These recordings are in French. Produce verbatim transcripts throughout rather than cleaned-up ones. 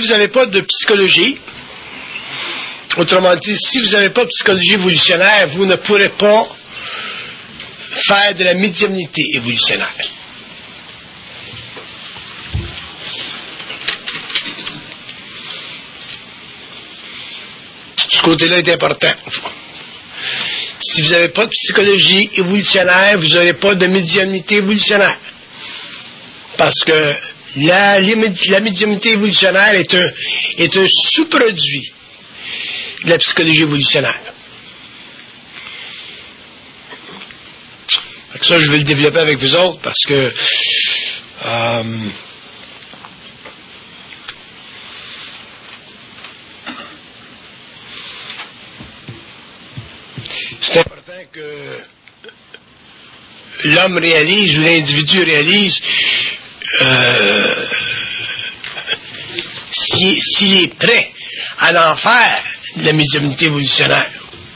vous n'avez pas de psychologie, autrement dit, si vous n'avez pas de psychologie évolutionnaire, vous ne pourrez pas faire de la médiumnité évolutionnaire. Ce côté-là est important. Si vous n'avez pas de psychologie évolutionnaire, vous n'aurez pas de médiumnité évolutionnaire. Parce que la, la médiumnité évolutionnaire est un, est un sous-produit de la psychologie évolutionnaire. Ça, je vais le développer avec vous autres parce que euh, c'est important que l'homme réalise ou l'individu réalise euh, s'il, s'il est prêt à en faire de la médiumnité évolutionnaire.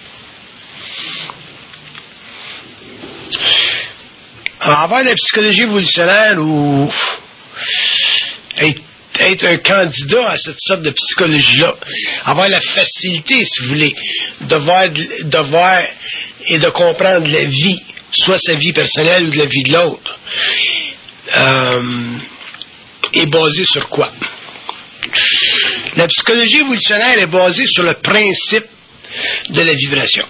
Avoir la psychologie évolutionnaire ou être, être un candidat à cette sorte de psychologie-là, avoir la facilité, si vous voulez, de voir, de voir et de comprendre la vie, soit sa vie personnelle ou de la vie de l'autre, euh, est basé sur quoi? La psychologie évolutionnaire est basée sur le principe de la vibration.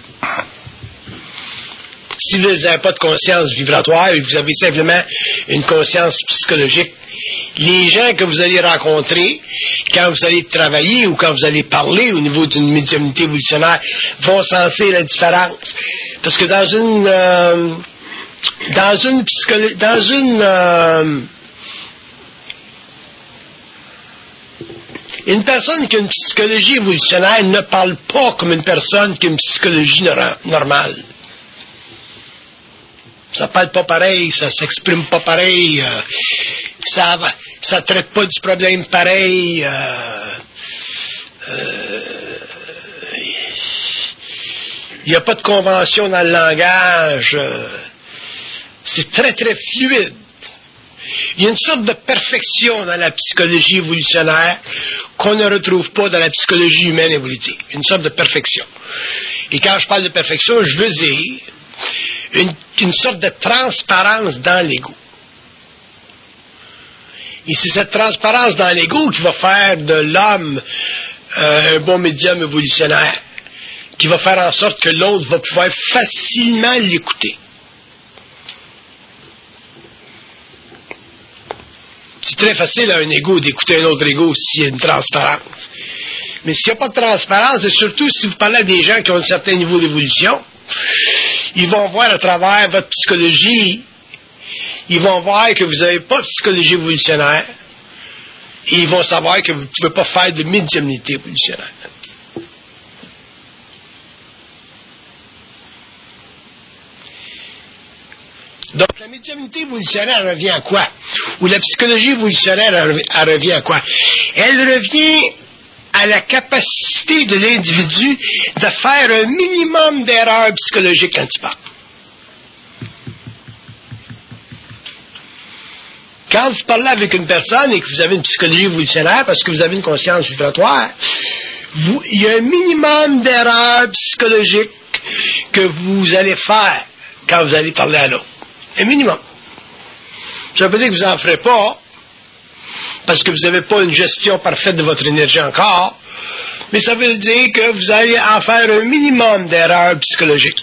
Si vous n'avez pas de conscience vibratoire et vous avez simplement une conscience psychologique, les gens que vous allez rencontrer, quand vous allez travailler ou quand vous allez parler au niveau d'une médiumnité évolutionnaire, vont sentir la différence. Parce que dans une euh, dans une psychologie, dans une euh, une personne qui a une psychologie évolutionnaire ne parle pas comme une personne qui a une psychologie nor- normale. Ça parle pas pareil, ça s'exprime pas pareil, euh, ça ça traite pas du problème pareil. Euh, euh, il n'y a pas de convention dans le langage. Euh, c'est très très fluide. Il y a une sorte de perfection dans la psychologie évolutionnaire qu'on ne retrouve pas dans la psychologie humaine évolutive. Une sorte de perfection. Et quand je parle de perfection, je veux dire Une, une sorte de transparence dans l'ego. Et c'est cette transparence dans l'ego qui va faire de l'homme euh, un bon médium évolutionnaire, qui va faire en sorte que l'autre va pouvoir facilement l'écouter. C'est très facile à un ego d'écouter un autre ego s'il y a une transparence. Mais s'il n'y a pas de transparence, et surtout si vous parlez à des gens qui ont un certain niveau d'évolution, ils vont voir à travers votre psychologie, ils vont voir que vous n'avez pas de psychologie évolutionnaire, et ils vont savoir que vous ne pouvez pas faire de médiumnité évolutionnaire. Donc, la médiumnité évolutionnaire revient à quoi? Ou la psychologie évolutionnaire, elle revient à quoi? Elle revient à la capacité de l'individu de faire un minimum d'erreurs psychologiques quand il parle. Quand vous parlez avec une personne et que vous avez une psychologie évolutionnaire parce que vous avez une conscience vibratoire, vous, il y a un minimum d'erreurs psychologiques que vous allez faire quand vous allez parler à l'autre. Un minimum. Ça veut pas dire que vous n'en ferez pas, parce que vous n'avez pas une gestion parfaite de votre énergie encore, mais ça veut dire que vous allez en faire un minimum d'erreurs psychologiques.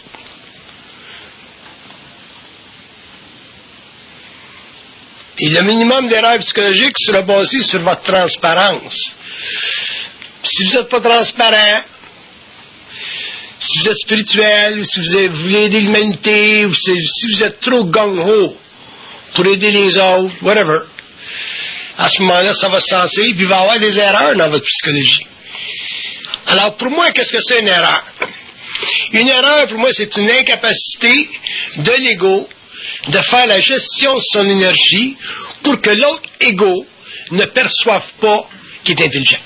Et le minimum d'erreurs psychologiques sera basé sur votre transparence. Si vous n'êtes pas transparent, si vous êtes spirituel, ou si vous, êtes, vous voulez aider l'humanité, ou si, si vous êtes trop gung-ho pour aider les autres, whatever, à ce moment-là, ça va se sentir, puis il va y avoir des erreurs dans votre psychologie. Alors, pour moi, qu'est-ce que c'est une erreur? Une erreur, pour moi, c'est une incapacité de l'ego de faire la gestion de son énergie pour que l'autre ego ne perçoive pas qu'il est intelligent.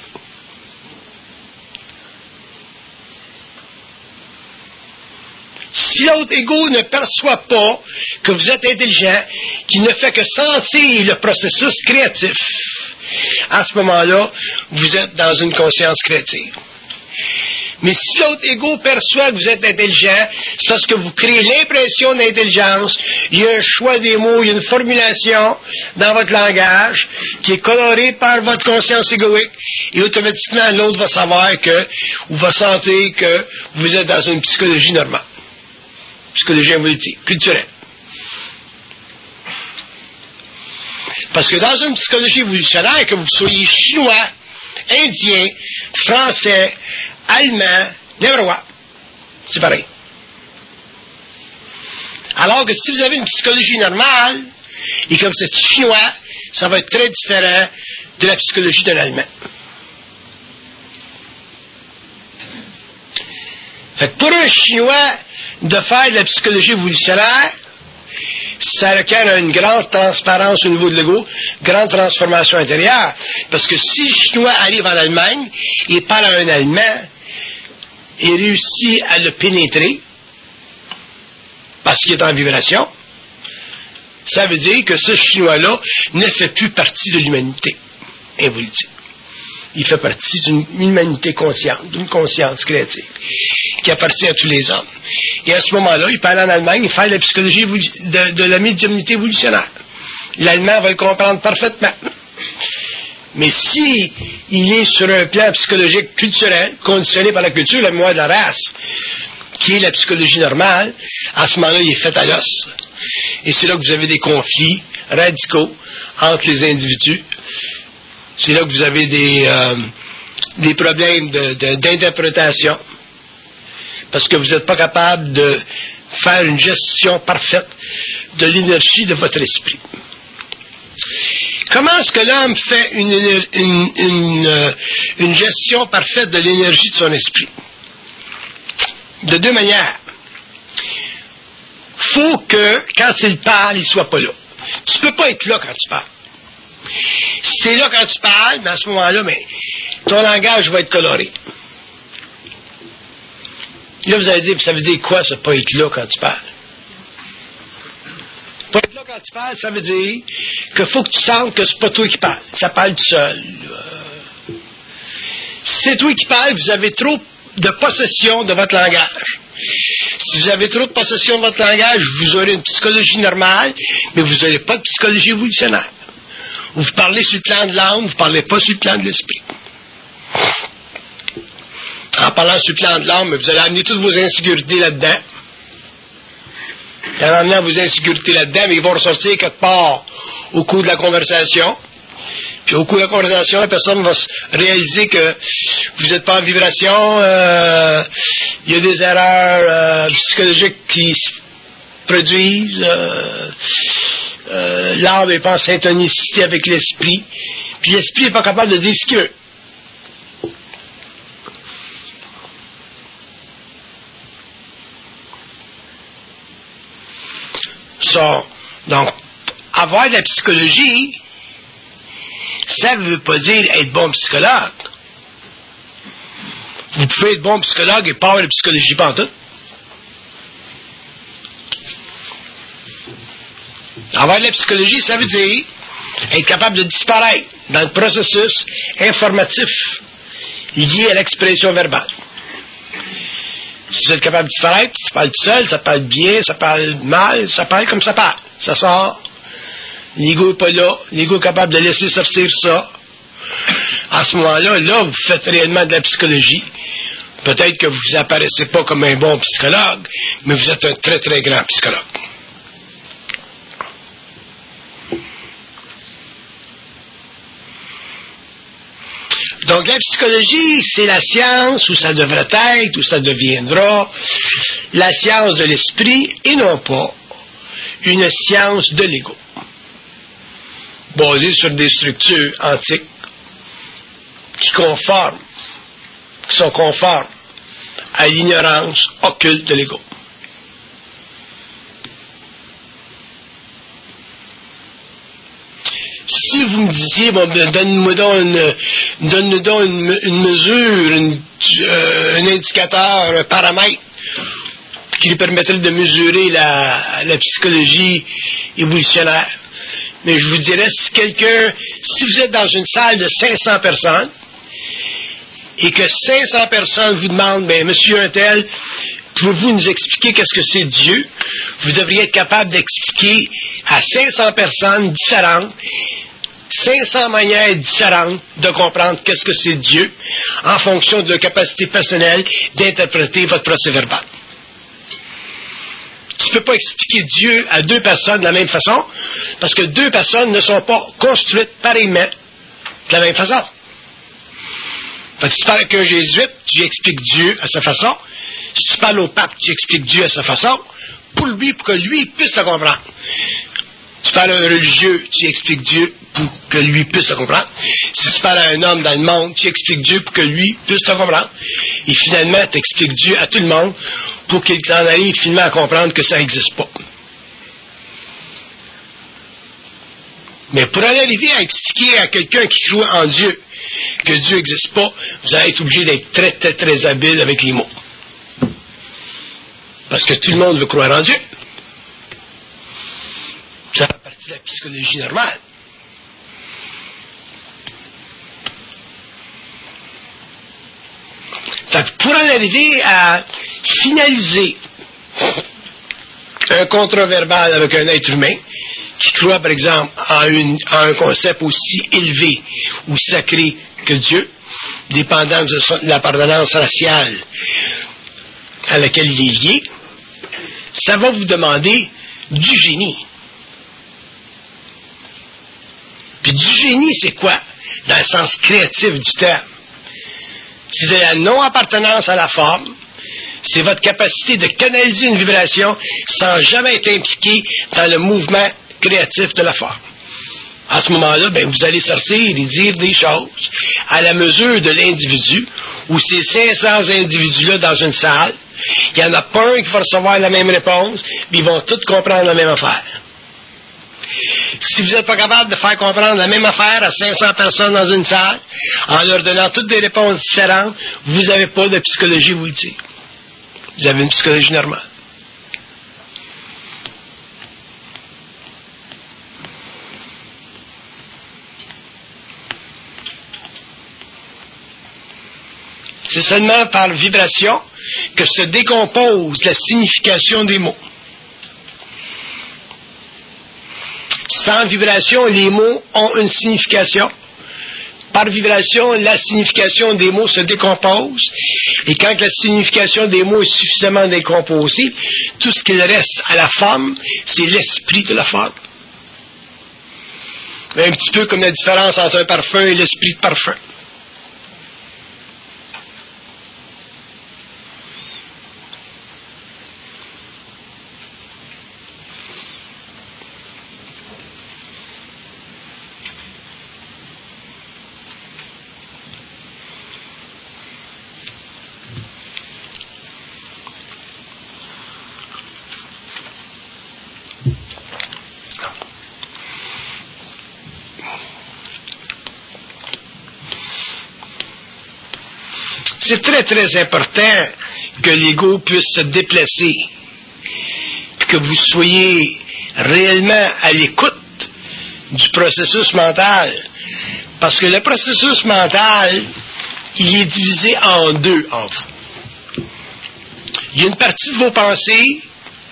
Si l'autre ego ne perçoit pas que vous êtes intelligent, qu'il ne fait que sentir le processus créatif à ce moment-là, vous êtes dans une conscience créative. Mais si l'autre ego perçoit que vous êtes intelligent, c'est parce que vous créez l'impression d'intelligence, il y a un choix des mots, il y a une formulation dans votre langage qui est colorée par votre conscience égoïque, et automatiquement l'autre va savoir que, ou va sentir que vous êtes dans une psychologie normale. Psychologie évolutive, culturelle. Parce que dans une psychologie évolutionnaire, que vous soyez chinois, indien, français, allemand, n'importe quoi, c'est pareil. Alors que si vous avez une psychologie normale, et comme c'est chinois, ça va être très différent de la psychologie de l'allemand. Fait que pour un chinois, de faire de la psychologie évolutionnaire, ça requiert une grande transparence au niveau de l'ego, grande transformation intérieure. Parce que si le Chinois arrive en Allemagne, il parle à un Allemand, il réussit à le pénétrer, parce qu'il est en vibration, ça veut dire que ce Chinois-là ne fait plus partie de l'humanité évolutive. Il fait partie d'une humanité consciente, d'une conscience créative, qui appartient à tous les hommes. Et à ce moment-là, il parle en Allemagne, il fait la psychologie de, de la médiumnité évolutionnaire. L'Allemand va le comprendre parfaitement. Mais si il est sur un plan psychologique culturel, conditionné par la culture, la mémoire de la race, qui est la psychologie normale, à ce moment-là, il est fait à l'os. Et c'est là que vous avez des conflits radicaux entre les individus. C'est là que vous avez des, euh, des problèmes de, de, d'interprétation, parce que vous n'êtes pas capable de faire une gestion parfaite de l'énergie de votre esprit. Comment est-ce que l'homme fait une, une, une, une, une gestion parfaite de l'énergie de son esprit? De deux manières. Il faut que, quand il parle, il ne soit pas là. Tu ne peux pas être là quand tu parles. Si c'est là quand tu parles, mais à ce moment-là, mais ton langage va être coloré. Là, vous allez dire, ça veut dire quoi, ça, pas être là quand tu parles? Pas être là quand tu parles, ça veut dire qu'il faut que tu sentes que c'est pas toi qui parles. Ça parle tout seul. Euh, si c'est toi qui parles, vous avez trop de possession de votre langage. Si vous avez trop de possession de votre langage, vous aurez une psychologie normale, mais vous n'aurez pas de psychologie évolutionnaire. Vous parlez sur le plan de l'âme, vous ne parlez pas sur le plan de l'esprit. En parlant sur le plan de l'âme, vous allez amener toutes vos insécurités là-dedans. En amenant vos insécurités là-dedans, mais ils vont ressortir quelque part au cours de la conversation. Puis au cours de la conversation, la personne va réaliser que vous n'êtes pas en vibration, euh, il y a des erreurs euh, psychologiques qui se produisent, euh, euh, l'âme n'est pas en syntonicité avec l'esprit, puis l'esprit n'est pas capable de dire ce qu'il veut. So, donc, avoir de la psychologie, ça ne veut pas dire être bon psychologue. Vous pouvez être bon psychologue et pas avoir de psychologie pantoute. Avoir de la psychologie, ça veut dire être capable de disparaître dans le processus informatif lié à l'expression verbale. Si vous êtes capable de disparaître, ça parle tout seul, ça parle bien, ça parle mal, ça parle comme ça parle. Ça sort. L'ego n'est pas là. L'ego est capable de laisser sortir ça. À ce moment-là, là, vous faites réellement de la psychologie. Peut-être que vous apparaissez pas comme un bon psychologue, mais vous êtes un très, très grand psychologue. Donc, la psychologie, c'est la science, ou ça devrait être, ou ça deviendra, la science de l'esprit, et non pas une science de l'ego, basée sur des structures antiques qui conforment, qui sont conformes à l'ignorance occulte de l'ego. Si vous me disiez, bon, donne-moi donc une, donne-nous donc une, une mesure, une, euh, un indicateur, un paramètre qui lui permettrait de mesurer la, la psychologie évolutionnaire, mais je vous dirais, si quelqu'un, si vous êtes dans une salle de cinq cents personnes, et que cinq cents personnes vous demandent, ben, monsieur un tel, pouvez-vous nous expliquer qu'est-ce que c'est Dieu? Vous devriez être capable d'expliquer à cinq cents personnes différentes, cinq cents manières différentes de comprendre qu'est-ce que c'est Dieu, en fonction de la capacité personnelle d'interpréter votre procès-verbal. Tu ne peux pas expliquer Dieu à deux personnes de la même façon, parce que deux personnes ne sont pas construites pareillement de la même façon. Fait que si tu parles avec un jésuite, tu expliques Dieu à sa façon. Si tu parles au pape, tu expliques Dieu à sa façon, pour lui, pour que lui puisse le comprendre. Tu parles à un religieux, tu expliques Dieu pour que lui puisse le comprendre. Si tu parles à un homme dans le monde, tu expliques Dieu pour que lui puisse le comprendre. Et finalement, tu expliques Dieu à tout le monde pour qu'il en arrive finalement à comprendre que ça n'existe pas. Mais pour en arriver à expliquer à quelqu'un qui croit en Dieu que Dieu n'existe pas, vous allez être obligé d'être très, très, très habile avec les mots. Parce que tout le monde veut croire en Dieu. Ça fait partie de la psychologie normale. Fait que pour en arriver à finaliser un contrat-verbal avec un être humain qui croit, par exemple, en, une, en un concept aussi élevé ou sacré que Dieu, dépendant de, son, de l'appartenance raciale à laquelle il est lié, ça va vous demander du génie. Puis du génie, c'est quoi? Dans le sens créatif du terme. C'est de la non-appartenance à la forme. C'est votre capacité de canaliser une vibration sans jamais être impliqué dans le mouvement créatif de la forme. À ce moment-là, ben, vous allez sortir et dire des choses à la mesure de l'individu, ou ces cinq cents individus-là dans une salle, il n'y en a pas un qui va recevoir la même réponse, mais ils vont tous comprendre la même affaire. Si vous n'êtes pas capable de faire comprendre la même affaire à cinq cents personnes dans une salle, en leur donnant toutes des réponses différentes, vous n'avez pas de psychologie, vous le dites. Vous avez une psychologie normale. C'est seulement par vibration que se décompose la signification des mots. Sans vibration, les mots ont une signification. Par vibration, la signification des mots se décompose. Et quand la signification des mots est suffisamment décomposée, tout ce qu'il reste à la forme, c'est l'esprit de la forme. Un petit peu comme la différence entre un parfum et l'esprit de parfum. C'est très, très important que l'ego puisse se déplacer, que vous soyez réellement à l'écoute du processus mental, parce que le processus mental, il est divisé en deux en vous. Il y a une partie de vos pensées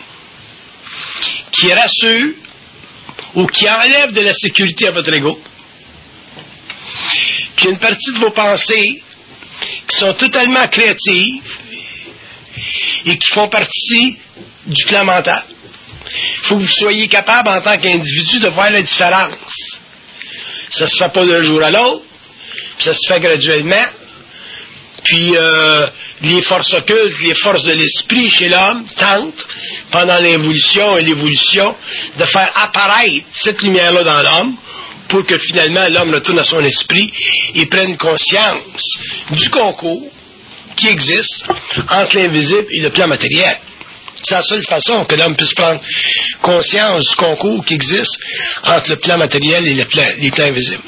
qui rassure ou qui enlève de la sécurité à votre ego, puis il y a une partie de vos pensées qui sont totalement créatives et qui font partie du plan mental. Il faut que vous soyez capable, en tant qu'individu, de voir la différence. Ça ne se fait pas d'un jour à l'autre, puis ça se fait graduellement. Puis euh, les forces occultes, les forces de l'esprit chez l'homme tentent, pendant l'évolution et l'évolution, de faire apparaître cette lumière-là dans l'homme, pour que finalement l'homme retourne à son esprit et prenne conscience du concours qui existe entre l'invisible et le plan matériel. C'est la seule façon que l'homme puisse prendre conscience du concours qui existe entre le plan matériel et le plan, les plans invisibles.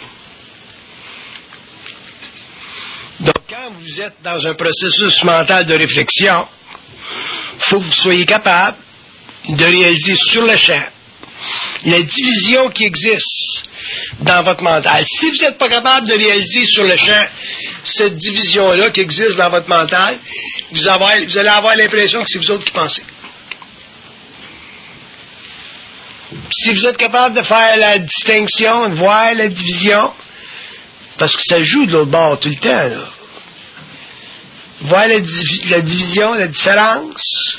Donc, quand vous êtes dans un processus mental de réflexion, il faut que vous soyez capable de réaliser sur le champ la division qui existe dans votre mental. Si vous n'êtes pas capable de réaliser sur le champ cette division-là qui existe dans votre mental, vous, avez, vous allez avoir l'impression que c'est vous autres qui pensez. Si vous êtes capable de faire la distinction, de voir la division, parce que ça joue de l'autre bord tout le temps, là. Voir la, divi- la division, la différence,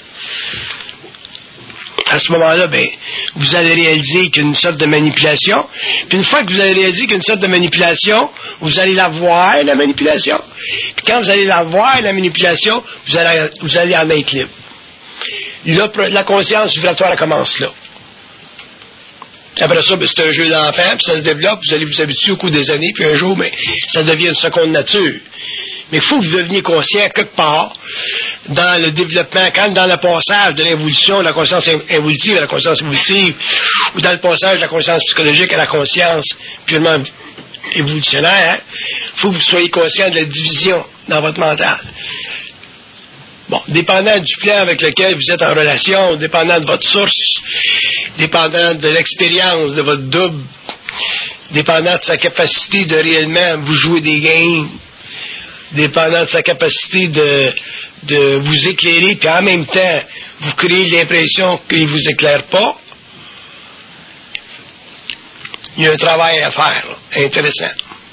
à ce moment-là, ben, vous allez réaliser qu'il y a une sorte de manipulation. Puis une fois que vous allez réaliser qu'il y a une sorte de manipulation, vous allez la voir, la manipulation. Puis quand vous allez la voir, la manipulation, vous allez, vous allez en être libre. Là, la conscience vibratoire, elle commence là. Après ça, ben, c'est un jeu d'enfant, puis ça se développe, vous allez vous habituer au cours des années, puis un jour, ben, ça devient une seconde nature. Mais il faut que vous deveniez conscient quelque part dans le développement, quand dans le passage de l'évolution de la conscience évolutive à la conscience évolutive, ou dans le passage de la conscience psychologique à la conscience purement évolutionnaire, il faut que vous soyez conscient de la division dans votre mental. Bon, dépendant du plan avec lequel vous êtes en relation, dépendant de votre source, dépendant de l'expérience de votre double, dépendant de sa capacité de réellement vous jouer des games, dépendant de sa capacité de, de vous éclairer, puis en même temps, vous créez l'impression qu'il ne vous éclaire pas, il y a un travail à faire, là, intéressant.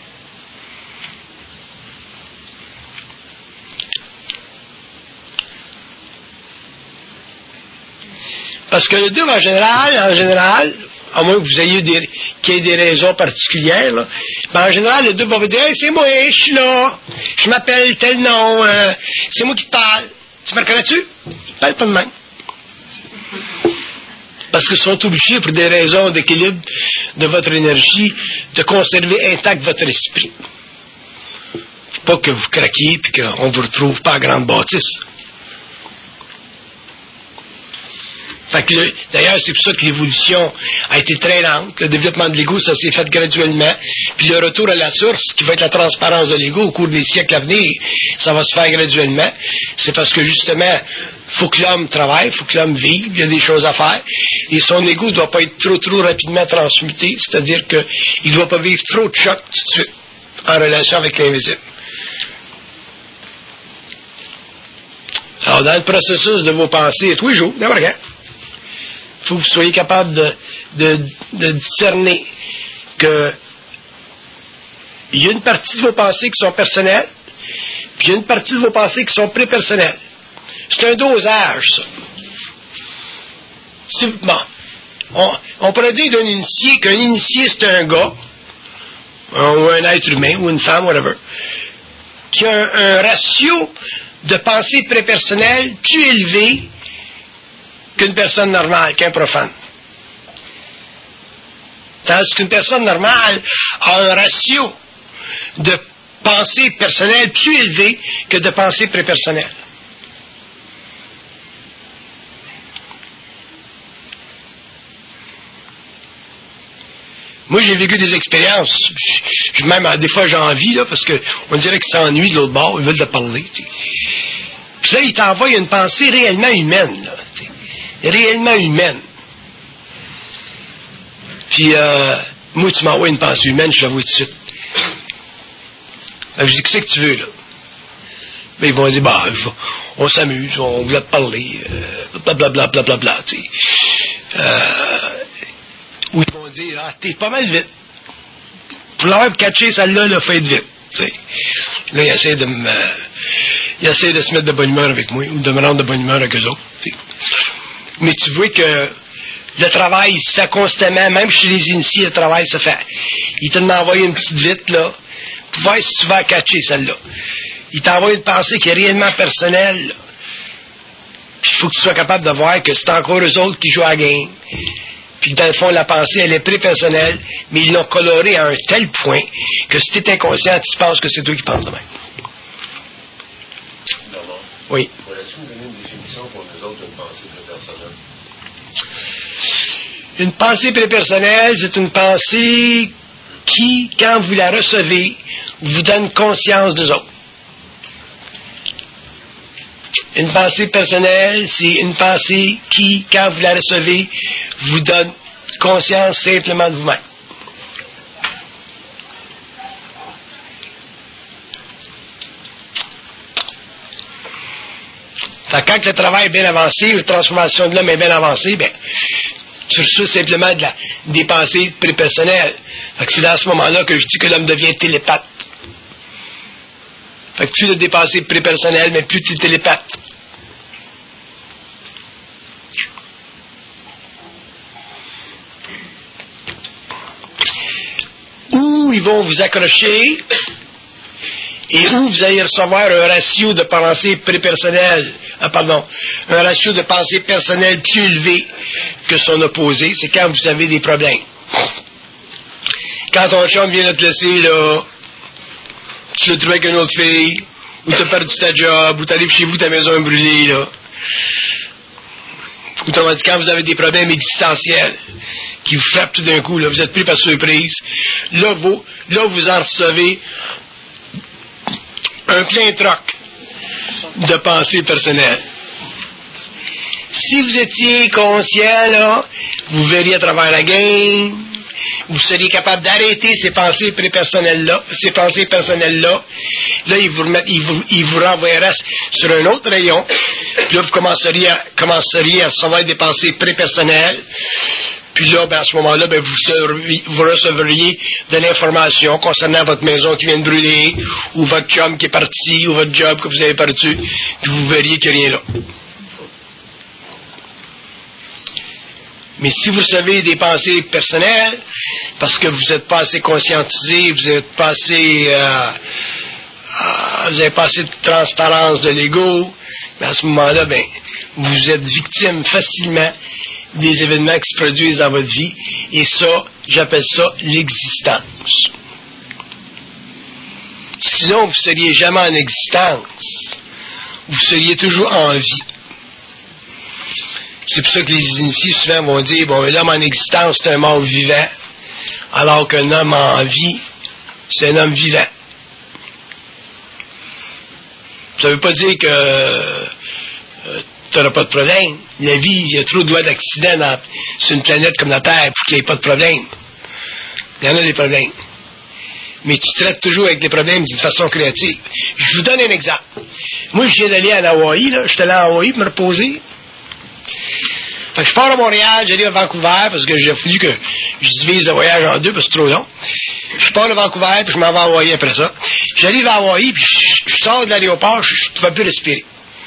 Parce que le double, en général, en général, à moins que vous ayez des, qu'il y ait des raisons particulières, là, ben en général, le double va vous dire, hey, c'est moi, je suis là, je m'appelle tel nom, euh, c'est moi qui te parle. Tu me reconnais-tu? Il ne parle pas de même. Parce qu'ils sont obligés, pour des raisons d'équilibre de votre énergie, de conserver intact votre esprit. Faut pas que vous craquiez et qu'on ne vous retrouve pas à grande bâtisse. Fait que le, d'ailleurs, c'est pour ça que l'évolution a été très lente. Le développement de l'ego, ça s'est fait graduellement. Puis le retour à la source, qui va être la transparence de l'ego au cours des siècles à venir, ça va se faire graduellement. C'est parce que justement, faut que l'homme travaille, faut que l'homme vive, il y a des choses à faire. Et son ego ne doit pas être trop, trop rapidement transmuté. C'est-à-dire qu'il ne doit pas vivre trop de chocs tout de suite en relation avec l'invisible. Alors, dans le processus de vos pensées, tous les jours, n'importe quand, il faut que vous soyez capable de, de, de discerner que il y a une partie de vos pensées qui sont personnelles, puis il y a une partie de vos pensées qui sont prépersonnelles. C'est un dosage, ça. C'est, bon, on, on pourrait dire d'un initié qu'un initié, c'est un gars, ou un être humain, ou une femme, whatever, qui a un, un ratio de pensée prépersonnelle plus élevé qu'une personne normale, qu'un profane. Tandis qu'une personne normale a un ratio de pensée personnelle plus élevé que de pensée prépersonnelle. Moi, j'ai vécu des expériences. Je, même, des fois, j'ai envie, là, parce qu'on dirait qu'ils s'ennuient de l'autre bord, ils veulent te parler. T'sais. Puis là, ils t'envoient une pensée réellement humaine, là, réellement humaine. Puis, euh, moi, tu m'envoies une pensée humaine, je la vois tout de suite. Alors, je dis, qu'est-ce que tu veux, là? Ben, ils vont dire, bah, je, on s'amuse, on voulait te parler, euh, blablabla, blablabla, tu sais. Euh, ou ils vont dire, ah, t'es pas mal vite. Pour l'avoir catché, celle-là, là, faites vite, tu sais. Là, ils essaient de me, euh, ils essaient de se mettre de bonne humeur avec moi, ou de me rendre de bonne humeur avec eux autres, tu sais. Mais tu vois que le travail, il se fait constamment, même chez les initiés, le travail se fait. Il te envoie une petite vite, là, pour voir si tu vas catcher celle-là. Il t'envoie une pensée qui est réellement personnelle, là. Puis il faut que tu sois capable de voir que c'est encore eux autres qui jouent à la game. Puis dans le fond, la pensée, elle est prépersonnelle, mais ils l'ont colorée à un tel point que si tu es inconscient, tu penses que c'est toi qui penses de même. D'abord, oui. Pourrais-tu nous donner une définition pour nous autres d'une pensée prépersonnelle? Une pensée prépersonnelle, c'est une pensée qui, quand vous la recevez, vous donne conscience d'eux autres. Une pensée personnelle, c'est une pensée qui, quand vous la recevez, vous donne conscience simplement de vous-même. Fait que quand le travail est bien avancé, la transformation de l'homme est bien avancée, ben, tu reçois simplement de la, des pensées prépersonnelles. Fait que c'est dans ce moment-là que je dis que l'homme devient télépathe. Fait que plus de des pensées prépersonnelles, mais plus tu es télépathe. Où ils vont vous accrocher et où vous allez recevoir un ratio de pensée prépersonnelle, ah pardon, un ratio de pensée personnelle plus élevé que son opposé, c'est quand vous avez des problèmes. Quand ton chum vient de te laisser, là, tu l'as trouvé avec une autre fille, ou tu as perdu ta job, ou tu arrives chez vous, ta maison est brûlée, là. Autrement dit, quand vous avez des problèmes existentiels qui vous frappent tout d'un coup, là, vous êtes pris par surprise, là vous, là, vous en recevez un plein troc de pensées personnelles. Si vous étiez conscient, là, vous verriez à travers la game, vous seriez capable d'arrêter ces pensées prépersonnelles-là, ces pensées personnelles-là. Là, ils vous, remettent, ils vous, ils vous renvoyeraient sur un autre rayon. Puis là, vous commenceriez à, commenceriez à recevoir des pensées prépersonnelles. Puis là, ben, à ce moment-là, ben, vous, vous recevriez de l'information concernant votre maison qui vient de brûler, ou votre chum qui est parti, ou votre job que vous avez perdu, puis vous verriez qu'il n'y a rien là. Mais si vous savez des pensées personnelles, parce que vous n'êtes pas assez conscientisé, vous n'êtes pas assez, euh, euh, vous n'avez pas assez de transparence de l'ego, ben à ce moment-là, ben, vous êtes victime facilement des événements qui se produisent dans votre vie, et ça, j'appelle ça l'existence. Sinon, vous ne seriez jamais en existence. Vous seriez toujours en vie. C'est pour ça que les initiés souvent vont dire, bon, l'homme en existence, c'est un mort vivant, alors qu'un homme en vie, c'est un homme vivant. Ça ne veut pas dire que euh, tu n'auras pas de problème. La vie, il y a trop de lois d'accidents dans, sur une planète comme la Terre pour qu'il n'y ait pas de problème. Il y en a des problèmes. Mais tu traites toujours avec des problèmes d'une façon créative. Je vous donne un exemple. Moi, je viens d'aller à Hawaï, là. Je suis allé à Hawaï pour me reposer. Fait que je pars à Montréal, j'allais à Vancouver, parce que j'ai voulu que je divise le voyage en deux, parce que c'est trop long. Je pars à Vancouver, puis je m'en vais à Hawaï après ça. J'arrive à Hawaï, puis je, je sors de l'aéroport, je ne pouvais plus respirer.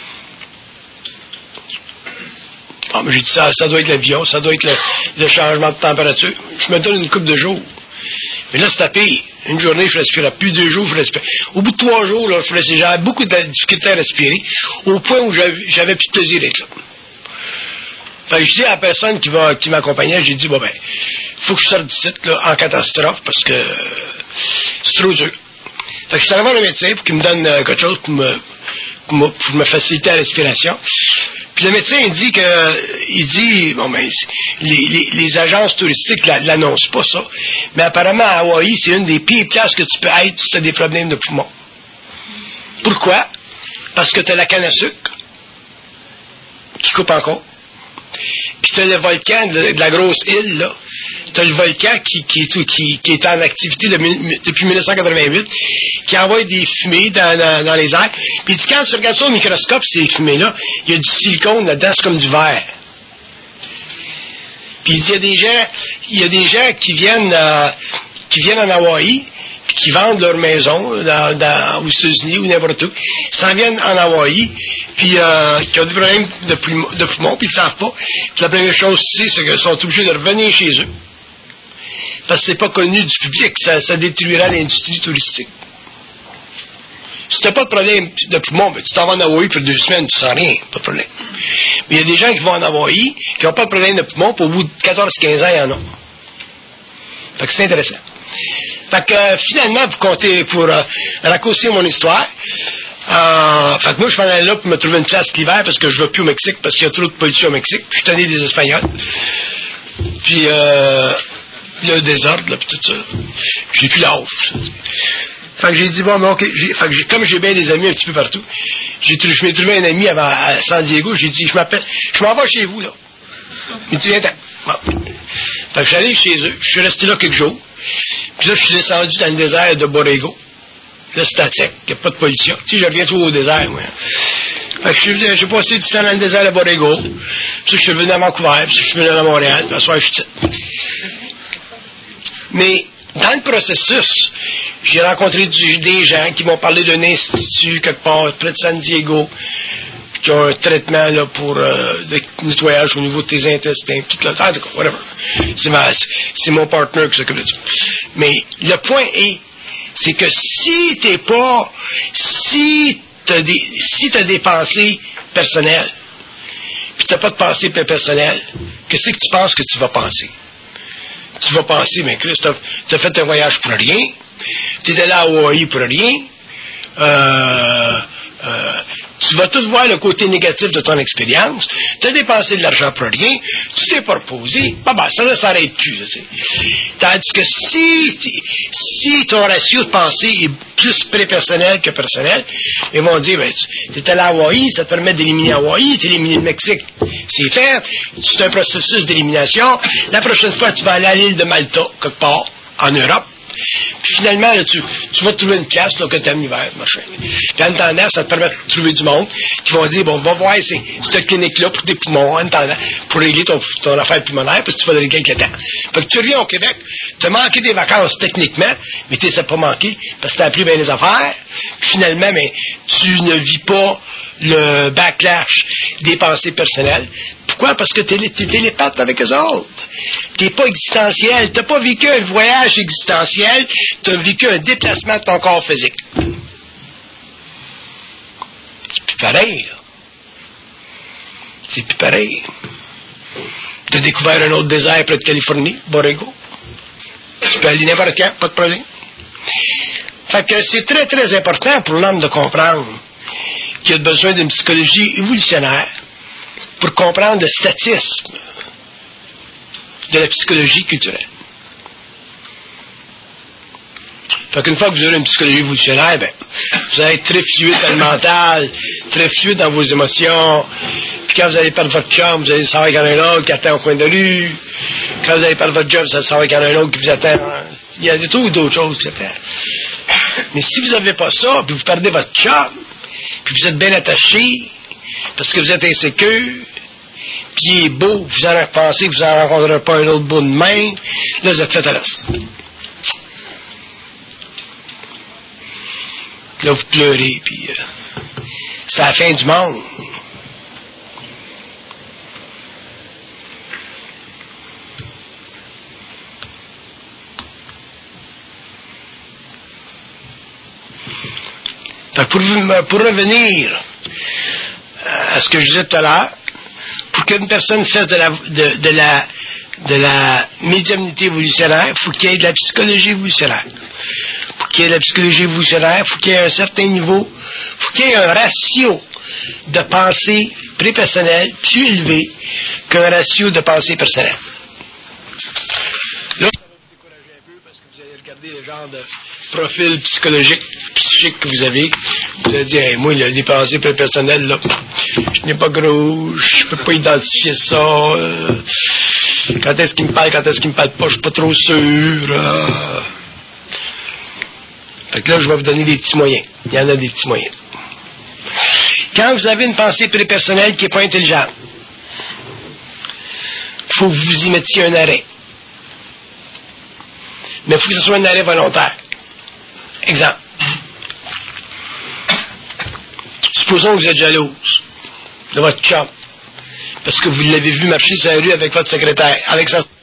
Bon, mais j'ai dit ça, ça doit être l'avion, ça doit être le, le changement de température. Je me donne une couple de jours. Mais là, c'était pire. Une journée, je respirais plus, deux jours, je respirais. Au bout de trois jours, là, je respirais. J'avais beaucoup de difficultés à respirer, au point où j'avais, j'avais plus de plaisir d'être là. Fait que je dis à la personne qui, va, qui m'accompagnait, j'ai dit, bon ben, il faut que je sorte d'ici, là, en catastrophe, parce que euh, c'est trop dur. Fait que je suis allé voir le médecin pour qu'il me donne euh, quelque chose pour me, pour, me, pour me faciliter la respiration. Puis le médecin, il dit que, il dit, bon ben, les, les, les agences touristiques l'annoncent pas, ça, mais apparemment, à Hawaï, c'est une des pires places que tu peux être si tu as des problèmes de poumons. Pourquoi? Parce que tu as la canne à sucre, qui coupe encore. Puis tu as le volcan de, de la grosse île, là. Tu as le volcan qui, qui, qui, qui est en activité de, depuis dix-neuf cent quatre-vingt-huit, qui envoie des fumées dans, dans, dans les airs. Puis quand tu regardes ça au microscope, ces fumées-là, il y a du silicone là-dedans, c'est comme du verre. Puis il y a des gens, il y a des gens qui viennent, euh, qui viennent en Hawaï, puis qui vendent leur maison dans, dans, aux États-Unis ou n'importe où, ils s'en viennent en Hawaï, puis euh, qui ont des problèmes de, poumon, de poumons, puis ils ne savent pas. Puis la première chose, tu sais, c'est qu'ils sont obligés de revenir chez eux. Parce que c'est pas connu du public, ça, ça détruira l'industrie touristique. Si tu n'as pas de problème de poumon, ben, tu t'en vas en Hawaï pour deux semaines, tu sens rien, pas de problème. Mais il y a des gens qui vont en Hawaï, qui n'ont pas de problème de poumon, puis au bout de quatorze à quinze ans, ils en ont. Fait que c'est intéressant. Fait que euh, finalement, vous comptez pour euh, raccourcir mon histoire. Euh, fait que moi, je suis allé là pour me trouver une place l'hiver parce que je ne vais plus au Mexique parce qu'il y a trop de pollution au Mexique. Je suis tanné des Espagnols. Puis euh, le désordre, là, puis tout ça. J'ai plus l'âge. Fait que j'ai dit, bon, mais ok, j'ai, fait que j'ai, comme j'ai bien des amis un petit peu partout, j'ai, je m'ai trouvé un ami à, à San Diego, j'ai dit, je m'appelle, je m'en vais chez vous, là. Il dit, viens-t'en. Bon. Fait que j'allais chez eux, je suis resté là quelques jours. Puis là, je suis descendu dans le désert de Borrego. Là, c'est statique, il n'y a pas de pollution. Tu sais, je reviens toujours au désert, moi. Fait que je suis, j'ai passé du temps dans le désert de Borrego. Puis je suis venu à Vancouver, puis je suis venu à Montréal, puis à soir, je suis Mais, dans le processus, j'ai rencontré du, des gens qui m'ont parlé d'un institut quelque part près de San Diego, qui ont un traitement là, pour euh, de nettoyage au niveau de tes intestins, tout là, en tout cas, whatever. C'est, ma, c'est mon partner qui s'occupe de ça. Mais le point est, c'est que si t'es pas, si t'as des, si t'as des pensées personnelles, puis t'as pas de pensée personnelle, qu'est-ce que tu penses que tu vas penser? Tu vas penser, mais Chris, t'as, t'as fait un voyage pour rien, t'étais là à Hawaii pour rien, euh, euh, tu vas tout voir le côté négatif de ton expérience, tu as dépensé de l'argent pour rien, tu t'es pas reposé, bah ben, ça ne s'arrête plus. Tu sais. Tandis que si, si ton ratio de pensée est plus pré-personnel que personnel, ils vont dire, ben, tu es allé à Hawaï, ça te permet d'éliminer Hawaï, tu élimines le Mexique, c'est fait, c'est un processus d'élimination, la prochaine fois tu vas aller à l'île de Malta, quelque part, en Europe, puis finalement, là, tu, tu vas trouver une pièce là, que tu aimes l'hiver, machin. Puis en attendant, ça te permet de trouver du monde qui vont dire, bon, va voir ces, cette clinique-là pour tes poumons, en attendant, pour régler ton, ton affaire pulmonaire, parce que tu vas le régler avec le temps. Fait que tu reviens au Québec, tu as manqué des vacances techniquement, mais tu ne sais pas manqué, parce que tu as appris bien les affaires, puis finalement, mais tu ne vis pas le backlash des pensées personnelles. Pourquoi? Parce que tu es télépathe avec eux autres. Tu n'es pas existentiel. Tu n'as pas vécu un voyage existentiel. Tu as vécu un déplacement de ton corps physique. C'est plus pareil. Là. C'est plus pareil. Tu as découvert un autre désert près de Californie, Borrego. Tu peux aller n'importe quand, pas de problème. Fait que c'est très, très important pour l'homme de comprendre qu'il a besoin d'une psychologie évolutionnaire pour comprendre le statisme de la psychologie culturelle. Fait qu'une fois que vous aurez une psychologie évolutionnaire, ben, vous allez être très fluide dans le mental, très fluide dans vos émotions, puis quand vous allez perdre votre chum, vous allez savoir qu'il y en a un autre qui attend au coin de rue, quand vous allez perdre votre job, vous allez savoir qu'il y en a un autre qui vous attend. Il y a des tout d'autres choses qui s'attendent. Mais si vous n'avez pas ça, puis vous perdez votre chum, puis vous êtes bien attaché, parce que vous êtes insécure, puis il est beau, vous en pensez que vous n'en rencontrerez pas un autre beau de même, là, vous êtes fait à l'os. Là, vous pleurez, puis euh, c'est la fin du monde. Fait que pour, pour revenir à ce que je disais tout à l'heure, pour qu'une personne fasse de la, de, de la, de la médiumnité évolutionnaire, il faut qu'il y ait de la psychologie évolutionnaire. Pour qu'il y ait de la psychologie évolutionnaire, il faut qu'il y ait un certain niveau, il faut qu'il y ait un ratio de pensée pré-personnelle plus élevé qu'un ratio de pensée personnelle. Là, ça va vous décourager un peu parce que vous allez regarder le genre de profil psychologique, psychique que vous avez. Vous allez dire, hey, moi, là, les pensées pré-personnelles, là, je n'ai pas gros, je peux pas identifier ça. Euh, quand est-ce qu'il me parle, quand est-ce qu'il me parle pas, je suis pas trop sûr. Euh. Fait que là, je vais vous donner des petits moyens. Il y en a des petits moyens. Quand vous avez une pensée pré-personnelle qui n'est pas intelligente, il faut que vous y mettiez un arrêt. Mais il faut que ce soit un arrêt volontaire. Exemple. Supposons que vous êtes jalouse de votre chum, parce que vous l'avez vu marcher sur la rue avec votre secrétaire, avec sa